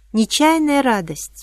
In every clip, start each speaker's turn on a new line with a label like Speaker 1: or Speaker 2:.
Speaker 1: Нечаянная радость.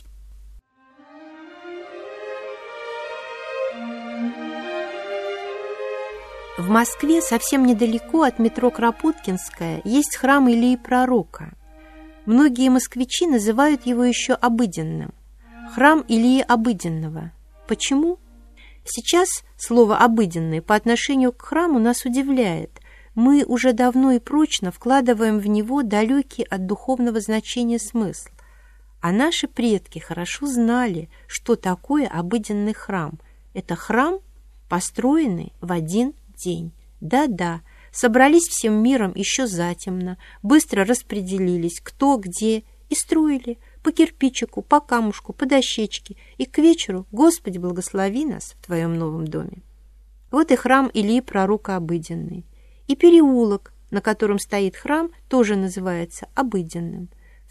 Speaker 1: В Москве, совсем недалеко от метро Кропоткинская, есть храм Илии Пророка. Многие москвичи называют его еще обыденным. Храм Илии Обыденного. Почему? Сейчас слово «обыденный» по отношению к храму нас удивляет. Мы уже давно и прочно вкладываем в него далекий от духовного значения смысл. А наши предки хорошо знали, что такое обыденный храм. Это храм, построенный в один день. Да-да, собрались всем миром еще затемно, быстро распределились, кто где, и строили по кирпичику, по камушку, по дощечке, и к вечеру «Господи, благослови нас в Твоем новом доме». Вот и храм Илии Пророка обыденный. И переулок, на котором стоит храм, тоже называется обыденным. В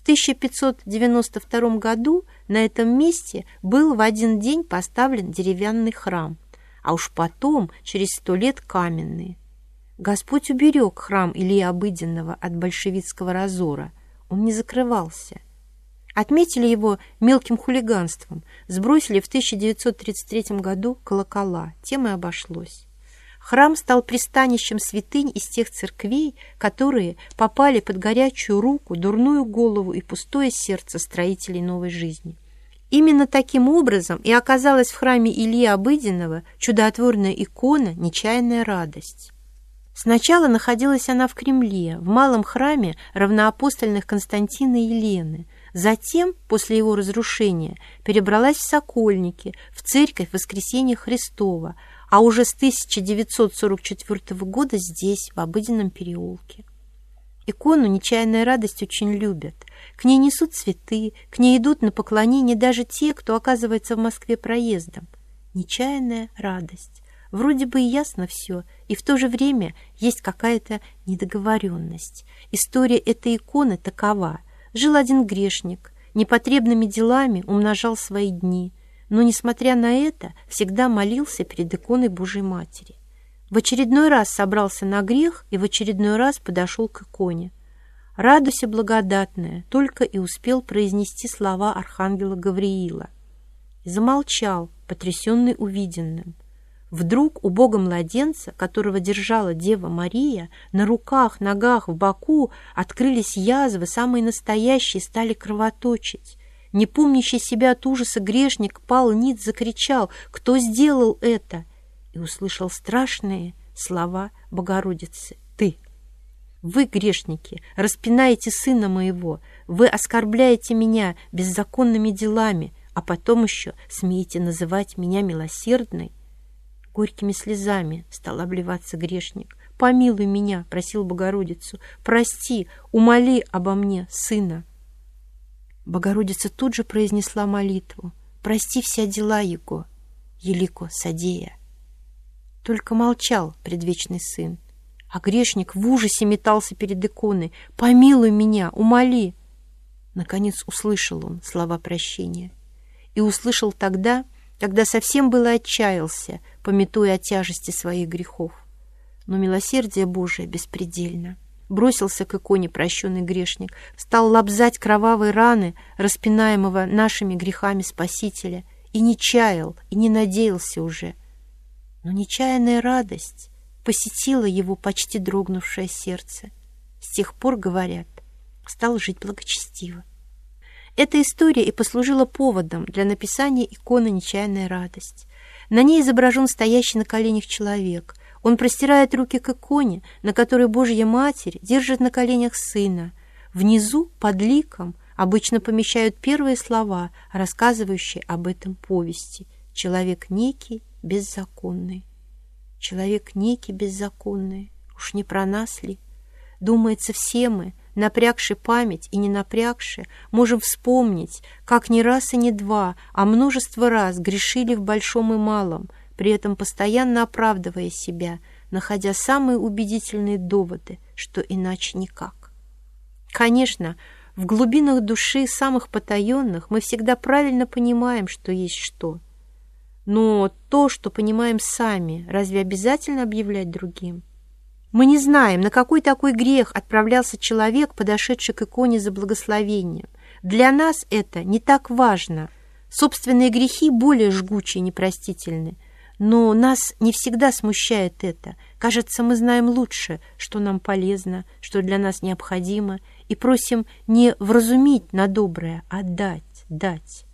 Speaker 1: 1592 году на этом месте был в один день поставлен деревянный храм, а уж потом, через 100 лет, каменный. Господь уберег храм Илии Обыденного от большевистского разора. Он не закрывался. Отметили его мелким хулиганством, сбросили в 1933 году колокола, тем и обошлось. Храм стал пристанищем святынь из тех церквей, которые попали под горячую руку, дурную голову и пустое сердце строителей новой жизни. Именно таким образом и оказалась в храме Илии Обыденного чудотворная икона «Нечаянная радость». Сначала находилась она в Кремле, в малом храме равноапостольных Константина и Елены. Затем, после его разрушения, перебралась в Сокольники, в церковь Воскресения Христова, а уже с 1944 года здесь, в Обыденном переулке. Икону «Нечаянная радость» очень любят. К ней несут цветы, к ней идут на поклонение даже те, кто оказывается в Москве проездом. Нечаянная радость. Вроде бы и ясно все, и в то же время есть какая-то недоговоренность. История этой иконы такова. Жил один грешник, непотребными делами умножал свои дни, но, несмотря на это, всегда молился перед иконой Божией Матери. В очередной раз собрался на грех и в очередной раз подошел к иконе. «Радуйся, благодатная», только и успел произнести слова архангела Гавриила. И замолчал, потрясенный увиденным. Вдруг у Бога-младенца, которого держала Дева Мария, на руках, ногах, в боку открылись язвы, самые настоящие, стали кровоточить. Не помнящий себя от ужаса грешник пал ниц, закричал: «Кто сделал это?» И услышал страшные слова Богородицы: «Ты! Вы, грешники, распинаете сына моего, вы оскорбляете меня беззаконными делами, а потом еще смеете называть меня милосердной». Горькими слезами стал обливаться грешник. «Помилуй меня», — просил Богородицу, «прости, умоли обо мне сына». Богородица тут же произнесла молитву: «Прости вся дела его, елико содея». Только молчал предвечный сын, а грешник в ужасе метался перед иконой: «Помилуй меня, умоли». Наконец услышал он слова прощения. И услышал тогда, когда совсем было отчаялся, памятуя о тяжести своих грехов. Но милосердие Божие беспредельно. Бросился к иконе прощенный грешник, стал лобзать кровавые раны распинаемого нашими грехами Спасителя, и не чаял, и не надеялся уже. Но нечаянная радость посетила его почти дрогнувшее сердце. С тех пор, говорят, стал жить благочестиво. Эта история и послужила поводом для написания иконы «Нечаянная радость». На ней изображен стоящий на коленях человек. Он простирает руки к иконе, на которой Божья Матерь держит на коленях сына. Внизу, под ликом, обычно помещают первые слова, рассказывающие об этом повести: «Человек некий, беззаконный». Человек некий, беззаконный. Уж не про нас ли? Думается, все мы, напрягши память и не напрягши, можем вспомнить, как не раз и не два, а множество раз грешили в большом и малом, при этом постоянно оправдывая себя, находя самые убедительные доводы, что иначе никак. Конечно, в глубинах души самых потаенных мы всегда правильно понимаем, что есть что. Но то, что понимаем сами, разве обязательно объявлять другим? Мы не знаем, на какой такой грех отправлялся человек, подошедший к иконе за благословением. Для нас это не так важно. Собственные грехи более жгучие и непростительны. Но нас не всегда смущает это. Кажется, мы знаем лучше, что нам полезно, что для нас необходимо, и просим не вразумить на доброе, а дать.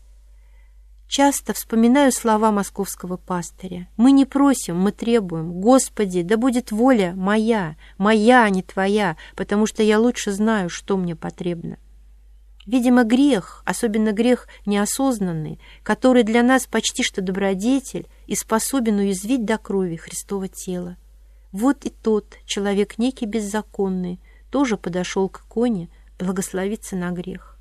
Speaker 1: Часто вспоминаю слова московского пастыря. Мы не просим, мы требуем. Господи, да будет воля моя, а не твоя, потому что я лучше знаю, что мне потребно. Видимо, грех, особенно грех неосознанный, который для нас почти что добродетель и способен уязвить до крови Христово тело. Вот и тот человек некий беззаконный тоже подошел к иконе благословиться на грех.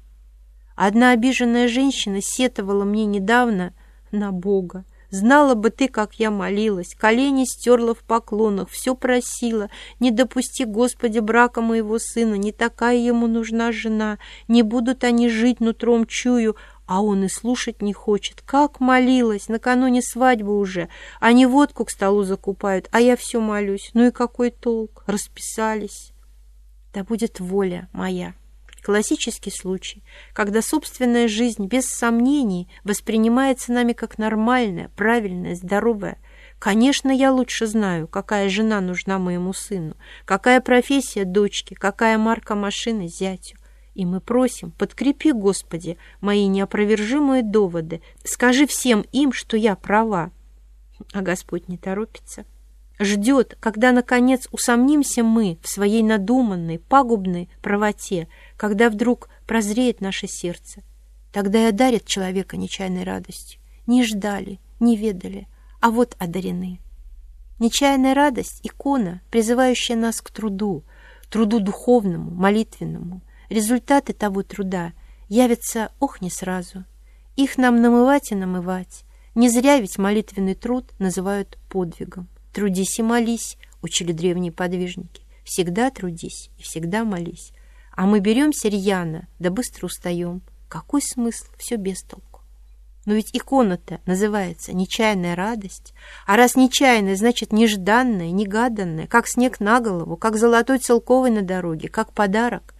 Speaker 1: Одна обиженная женщина сетовала мне недавно на Бога. Знала бы ты, как я молилась, колени стерла в поклонах, все просила. Не допусти, Господи, брака моего сына, не такая ему нужна жена, не будут они жить нутром чую, а он и слушать не хочет. Как молилась, накануне свадьбы уже, они водку к столу закупают, а я все молюсь. Ну и какой толк? Расписались. Да будет воля моя. Классический случай, когда собственная жизнь без сомнений воспринимается нами как нормальная, правильная, здоровая. Конечно, я лучше знаю, какая жена нужна моему сыну, какая профессия дочке, какая марка машины зятю. И мы просим, подкрепи, Господи, мои неопровержимые доводы, скажи всем им, что я права. А Господь не торопится. Ждет, когда, наконец, усомнимся мы в своей надуманной, пагубной правоте, когда вдруг прозреет наше сердце. Тогда и одарит человека нечаянной радостью. Не ждали, не ведали, а вот одарены. Нечаянная радость — икона, призывающая нас к труду духовному, молитвенному. Результаты того труда явятся, не сразу. Их нам намывать и намывать. Не зря ведь молитвенный труд называют подвигом. «Трудись и молись», — учили древние подвижники. «Всегда трудись и всегда молись». А мы беремся рьяно, да быстро устаем. Какой смысл? Все без толку. Но ведь икона-то называется «Нечаянная радость». А раз нечаянная, значит нежданная, негаданная, как снег на голову, как золотой целковый на дороге, как подарок.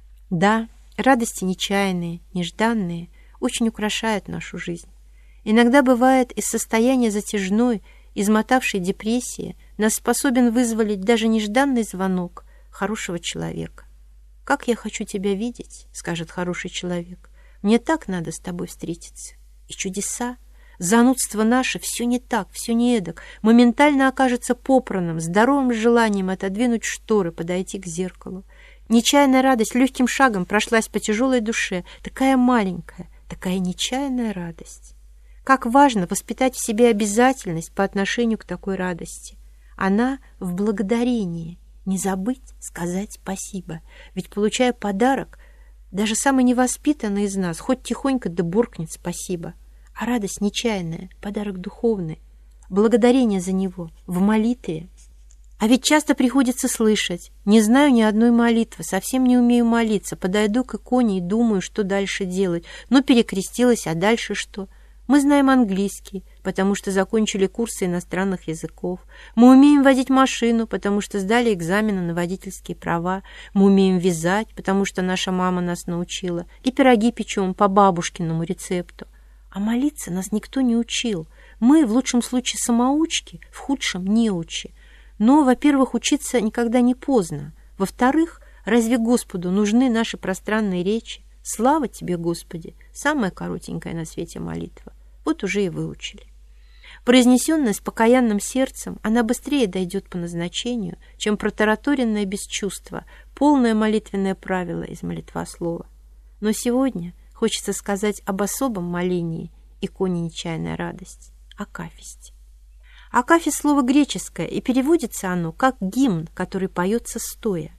Speaker 1: Да, радости нечаянные, нежданные очень украшают нашу жизнь. Иногда бывает из состояния затяжной, измотавшей депрессии, нас способен вызволить даже нежданный звонок хорошего человека. «Как я хочу тебя видеть», — скажет хороший человек. «Мне так надо с тобой встретиться». И чудеса, занудство наше, все не так, все не эдак, моментально окажется попраным, здоровым желанием отодвинуть шторы, подойти к зеркалу. Нечаянная радость легким шагом прошлась по тяжелой душе, такая маленькая, такая нечаянная радость. Как важно воспитать в себе обязательность по отношению к такой радости. Она в благодарении. Не забыть сказать спасибо. Ведь, получая подарок, даже самый невоспитанный из нас хоть тихонько да буркнет спасибо. А радость нечаянная, подарок духовный. Благодарение за него в молитве. А ведь часто приходится слышать: «Не знаю ни одной молитвы, совсем не умею молиться, подойду к иконе и думаю, что дальше делать. Ну, перекрестилась, а дальше что?» Мы знаем английский, потому что закончили курсы иностранных языков. Мы умеем водить машину, потому что сдали экзамены на водительские права. Мы умеем вязать, потому что наша мама нас научила. И пироги печем по бабушкиному рецепту. А молиться нас никто не учил. Мы, в лучшем случае, самоучки, в худшем — неучи. Но, во-первых, учиться никогда не поздно. Во-вторых, разве Господу нужны наши пространные речи? Слава тебе, Господи! Самая коротенькая на свете молитва. Вот уже и выучили. Произнесенная с покаянным сердцем, она быстрее дойдет по назначению, чем протараторенное без чувства, полное молитвенное правило из молитвослова. Но сегодня хочется сказать об особом молении, иконе «Нечаянная радость» — акафисте. Акафист — слово греческое, и переводится оно как гимн, который поется стоя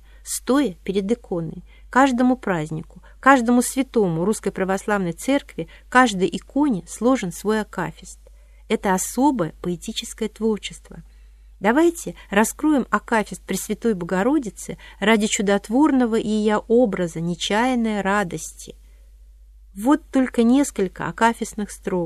Speaker 1: перед иконой. Каждому празднику, каждому святому Русской Православной Церкви, каждой иконе сложен свой акафист. Это особое поэтическое творчество. Давайте раскроем акафист Пресвятой Богородицы ради чудотворного ее образа нечаянной радости. Вот только несколько акафистных строк.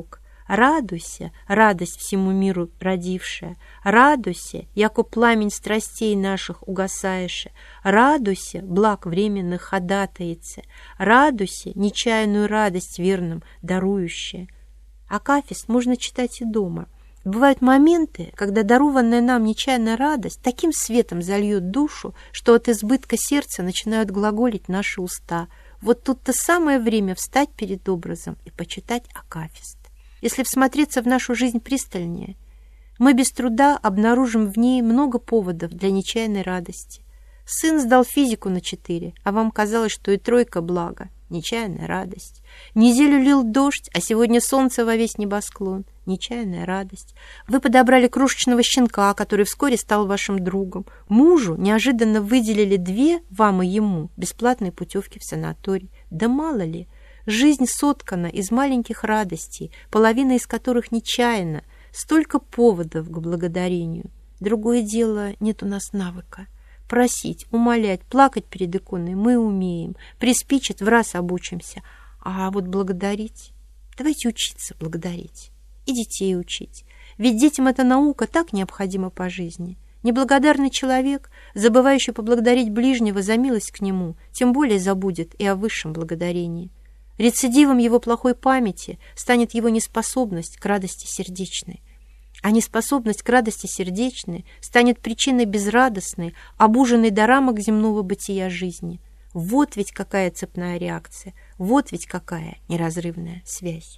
Speaker 1: Радуйся, радость всему миру родившая, радуйся, яко пламень страстей наших угасаеше, радуйся, благ временных ходатаице, радуйся, нечаянную радость верным дарующая. Акафист можно читать и дома. Бывают моменты, когда дарованная нам нечаянная радость таким светом зальет душу, что от избытка сердца начинают глаголить наши уста. Вот тут-то самое время встать перед образом и почитать Акафист. Если всмотреться в нашу жизнь пристальнее, мы без труда обнаружим в ней много поводов для нечаянной радости. Сын сдал физику на 4, а вам казалось, что и 3 благо. Нечаянная радость. Неделю лил дождь, а сегодня солнце во весь небосклон. Нечаянная радость. Вы подобрали крошечного щенка, который вскоре стал вашим другом. Мужу неожиданно выделили 2, вам и ему, бесплатные путевки в санаторий. Да мало ли, жизнь соткана из маленьких радостей, половина из которых нечаянна. Столько поводов к благодарению. Другое дело, нет у нас навыка. Просить, умолять, плакать перед иконой мы умеем. Приспичит, в раз обучимся. А вот благодарить... Давайте учиться благодарить. И детей учить. Ведь детям эта наука так необходима по жизни. Неблагодарный человек, забывающий поблагодарить ближнего за милость к нему, тем более забудет и о высшем благодарении. Рецидивом его плохой памяти станет его неспособность к радости сердечной. А неспособность к радости сердечной станет причиной безрадостной, обуженной до рамок земного бытия жизни. Вот ведь какая цепная реакция, вот ведь какая неразрывная связь.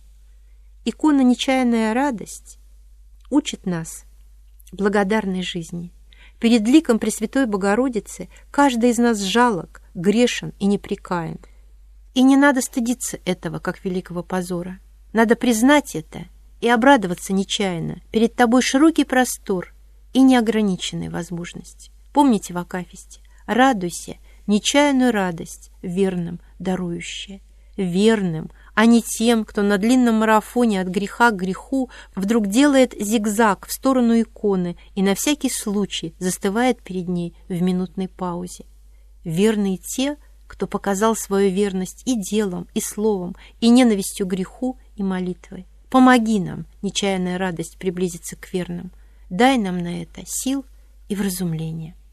Speaker 1: Икона «Нечаянная радость» учит нас благодарной жизни. Перед ликом Пресвятой Богородицы каждый из нас жалок, грешен и непрекаян. И не надо стыдиться этого, как великого позора. Надо признать это и обрадоваться нечаянно. Перед тобой широкий простор и неограниченные возможности. Помните в Акафисте: радуйся, нечаянную радость верным дарующая. Верным, а не тем, кто на длинном марафоне от греха к греху вдруг делает зигзаг в сторону иконы и на всякий случай застывает перед ней в минутной паузе. Верные те, кто показал свою верность и делом, и словом, и ненавистью к греху, и молитвой. Помоги нам, нечаянная радость, приблизиться к верным. Дай нам на это сил и вразумление.